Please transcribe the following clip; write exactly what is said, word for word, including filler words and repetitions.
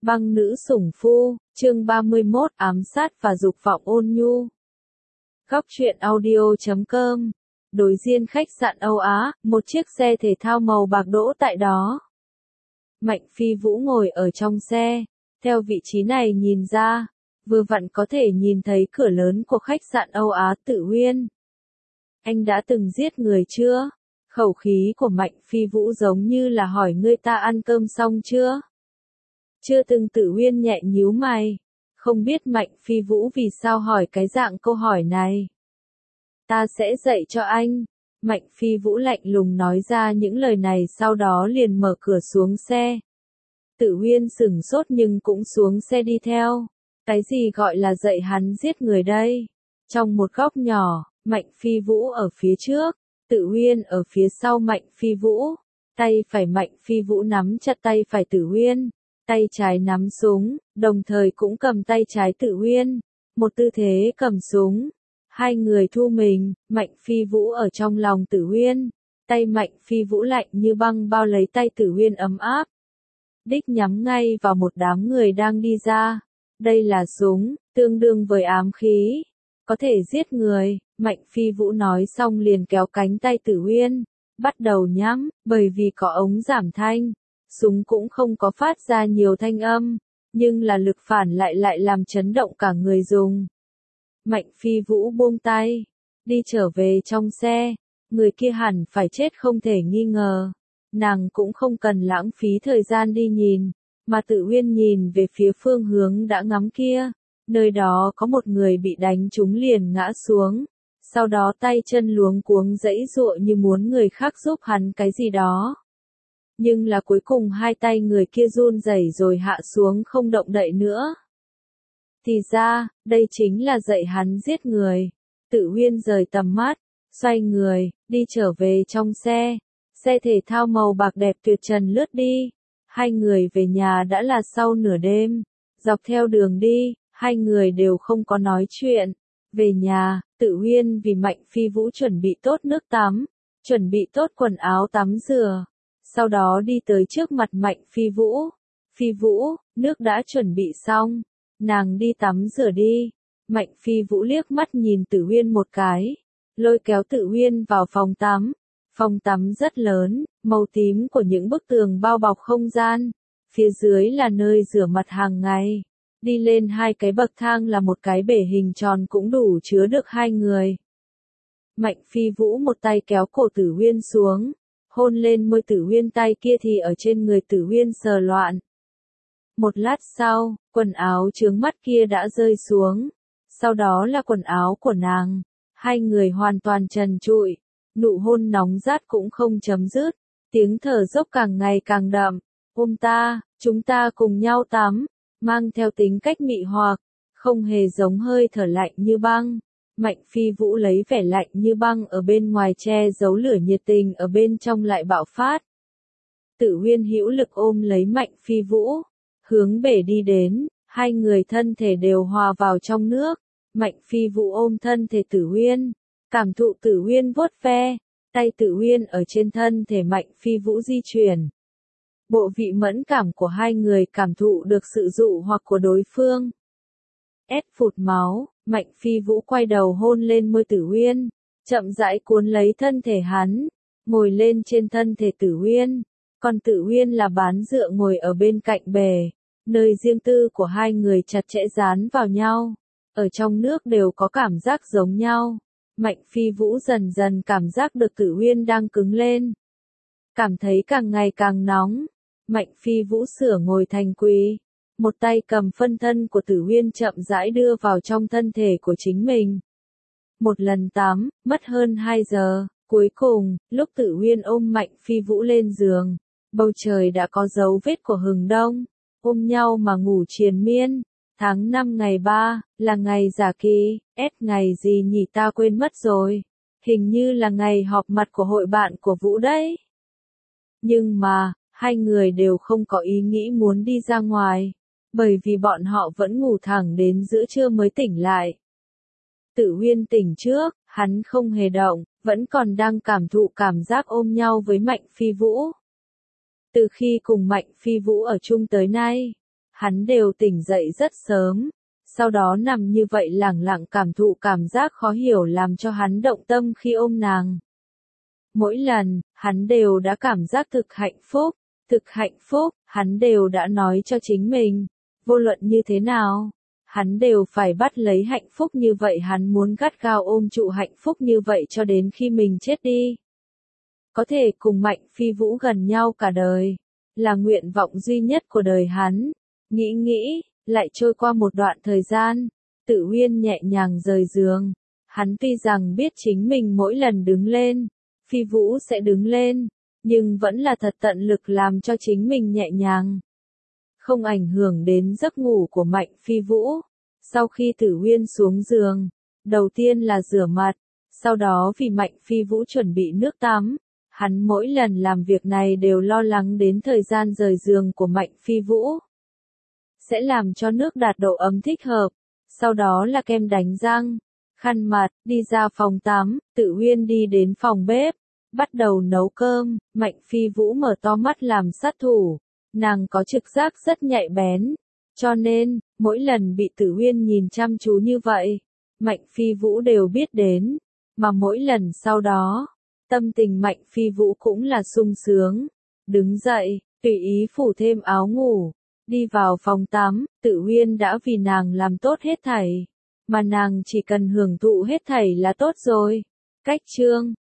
Băng nữ sủng phu, chương ba mươi mốt, ám sát và dục vọng ôn nhu. Góc truyện audio chấm com. Đối diện khách sạn Âu Á, một chiếc xe thể thao màu bạc đỗ tại đó. Mạnh Phi Vũ ngồi ở trong xe, theo vị trí này nhìn ra, vừa vặn có thể nhìn thấy cửa lớn của khách sạn Âu Á Tử Uyên. Anh đã từng giết người chưa? Khẩu khí của Mạnh Phi Vũ giống như là hỏi người ta ăn cơm xong chưa? Chưa từng. Tử Uyên nhẹ nhíu mày. Không biết Mạnh Phi Vũ vì sao hỏi cái dạng câu hỏi này. Ta sẽ dạy cho anh. Mạnh Phi Vũ lạnh lùng nói ra những lời này, sau đó liền mở cửa xuống xe. Tử Uyên sửng sốt nhưng cũng xuống xe đi theo. Cái gì gọi là dạy hắn giết người đây? Trong một góc nhỏ, Mạnh Phi Vũ ở phía trước, Tử Uyên ở phía sau Mạnh Phi Vũ. Tay phải Mạnh Phi Vũ nắm chặt tay phải Tử Uyên. Tay trái nắm súng, đồng thời cũng cầm tay trái Tử Uyên. Một tư thế cầm súng. Hai người thu mình, Mạnh Phi Vũ ở trong lòng Tử Uyên. Tay Mạnh Phi Vũ lạnh như băng bao lấy tay Tử Uyên ấm áp. Đích nhắm ngay vào một đám người đang đi ra. Đây là súng, tương đương với ám khí. Có thể giết người, Mạnh Phi Vũ nói xong liền kéo cánh tay Tử Uyên. Bắt đầu nhắm, bởi vì có ống giảm thanh. Súng cũng không có phát ra nhiều thanh âm, nhưng là lực phản lại lại làm chấn động cả người dùng. Mạnh Phi Vũ buông tay, đi trở về trong xe, người kia hẳn phải chết không thể nghi ngờ. Nàng cũng không cần lãng phí thời gian đi nhìn, mà Tử Uyên nhìn về phía phương hướng đã ngắm kia, nơi đó có một người bị đánh trúng liền ngã xuống, sau đó tay chân luống cuống giãy giụa như muốn người khác giúp hắn cái gì đó. Nhưng là cuối cùng hai tay người kia run rẩy rồi hạ xuống không động đậy nữa. Thì ra, đây chính là dạy hắn giết người. Tử Uyên rời tầm mắt, xoay người, đi trở về trong xe. Xe thể thao màu bạc đẹp tuyệt trần lướt đi. Hai người về nhà đã là sau nửa đêm. Dọc theo đường đi, hai người đều không có nói chuyện. Về nhà, Tử Uyên vì Mạnh Phi Vũ chuẩn bị tốt nước tắm, chuẩn bị tốt quần áo tắm rửa. Sau đó đi tới trước mặt Mạnh Phi Vũ. Phi Vũ, nước đã chuẩn bị xong. Nàng đi tắm rửa đi. Mạnh Phi Vũ liếc mắt nhìn Tử Uyên một cái. Lôi kéo Tử Uyên vào phòng tắm. Phòng tắm rất lớn, màu tím của những bức tường bao bọc không gian. Phía dưới là nơi rửa mặt hàng ngày. Đi lên hai cái bậc thang là một cái bể hình tròn cũng đủ chứa được hai người. Mạnh Phi Vũ một tay kéo cổ Tử Uyên xuống. Hôn lên môi Tử Uyên, tay kia thì ở trên người Tử Uyên sờ loạn. Một lát sau, quần áo chướng mắt kia đã rơi xuống. Sau đó là quần áo của nàng. Hai người hoàn toàn trần trụi. Nụ hôn nóng rát cũng không chấm dứt. Tiếng thở dốc càng ngày càng đậm. Ôm ta, chúng ta cùng nhau tắm. Mang theo tính cách mị hoặc. Không hề giống hơi thở lạnh như băng. Mạnh Phi Vũ lấy vẻ lạnh như băng ở bên ngoài che giấu lửa nhiệt tình ở bên trong lại bạo phát. Tử Uyên hữu lực ôm lấy Mạnh Phi Vũ, hướng bể đi đến, hai người thân thể đều hòa vào trong nước. Mạnh Phi Vũ ôm thân thể Tử Uyên, cảm thụ Tử Uyên vuốt ve, tay Tử Uyên ở trên thân thể Mạnh Phi Vũ di chuyển. Bộ vị mẫn cảm của hai người cảm thụ được sự dụ hoặc của đối phương. Ép phụt máu, Mạnh Phi Vũ quay đầu hôn lên môi Tử Uyên, chậm rãi cuốn lấy thân thể hắn, ngồi lên trên thân thể Tử Uyên, còn Tử Uyên là bán dựa ngồi ở bên cạnh bể, nơi riêng tư của hai người chặt chẽ dán vào nhau, ở trong nước đều có cảm giác giống nhau. Mạnh Phi Vũ dần dần cảm giác được Tử Uyên đang cứng lên, cảm thấy càng ngày càng nóng. Mạnh Phi Vũ sửa ngồi thành quỳ. Một tay cầm phân thân của Tử Uyên chậm rãi đưa vào trong thân thể của chính mình. Một lần tắm, mất hơn hai giờ, cuối cùng, lúc Tử Uyên ôm Mạnh Phi Vũ lên giường, bầu trời đã có dấu vết của hừng đông, ôm nhau mà ngủ triền miên. Tháng năm ngày ba, là ngày giả kỳ, S ngày gì nhỉ ta quên mất rồi, hình như là ngày họp mặt của hội bạn của Vũ đấy. Nhưng mà, hai người đều không có ý nghĩ muốn đi ra ngoài. Bởi vì bọn họ vẫn ngủ thẳng đến giữa trưa mới tỉnh lại. Tử Uyên tỉnh trước, hắn không hề động, vẫn còn đang cảm thụ cảm giác ôm nhau với Mạnh Phi Vũ. Từ khi cùng Mạnh Phi Vũ ở chung tới nay, hắn đều tỉnh dậy rất sớm, sau đó nằm như vậy lẳng lặng cảm thụ cảm giác khó hiểu làm cho hắn động tâm khi ôm nàng. Mỗi lần, hắn đều đã cảm giác thực hạnh phúc, thực hạnh phúc, hắn đều đã nói cho chính mình, vô luận như thế nào, hắn đều phải bắt lấy hạnh phúc như vậy, hắn muốn gắt gao ôm trụ hạnh phúc như vậy cho đến khi mình chết đi. Có thể cùng Mạnh Phi Vũ gần nhau cả đời, là nguyện vọng duy nhất của đời hắn. Nghĩ nghĩ, lại trôi qua một đoạn thời gian, Tử Huyên nhẹ nhàng rời giường. Hắn tuy rằng biết chính mình mỗi lần đứng lên, Phi Vũ sẽ đứng lên, nhưng vẫn là thật tận lực làm cho chính mình nhẹ nhàng, không ảnh hưởng đến giấc ngủ của Mạnh Phi Vũ. Sau khi Tử Huyên xuống giường, đầu tiên là rửa mặt, sau đó vì Mạnh Phi Vũ chuẩn bị nước tắm. Hắn mỗi lần làm việc này đều lo lắng đến thời gian rời giường của Mạnh Phi Vũ sẽ làm cho nước đạt độ ấm thích hợp. Sau đó là kem đánh răng, khăn mặt, đi ra phòng tắm. Tử Huyên đi đến phòng bếp, bắt đầu nấu cơm. Mạnh Phi Vũ mở to mắt làm sát thủ, nàng có trực giác rất nhạy bén, cho nên, mỗi lần bị Tử Huyên nhìn chăm chú như vậy, Mạnh Phi Vũ đều biết đến, mà mỗi lần sau đó, tâm tình Mạnh Phi Vũ cũng là sung sướng. Đứng dậy, tùy ý phủ thêm áo ngủ, đi vào phòng tắm. Tử Huyên đã vì nàng làm tốt hết thảy, mà nàng chỉ cần hưởng thụ hết thảy là tốt rồi. Cách chương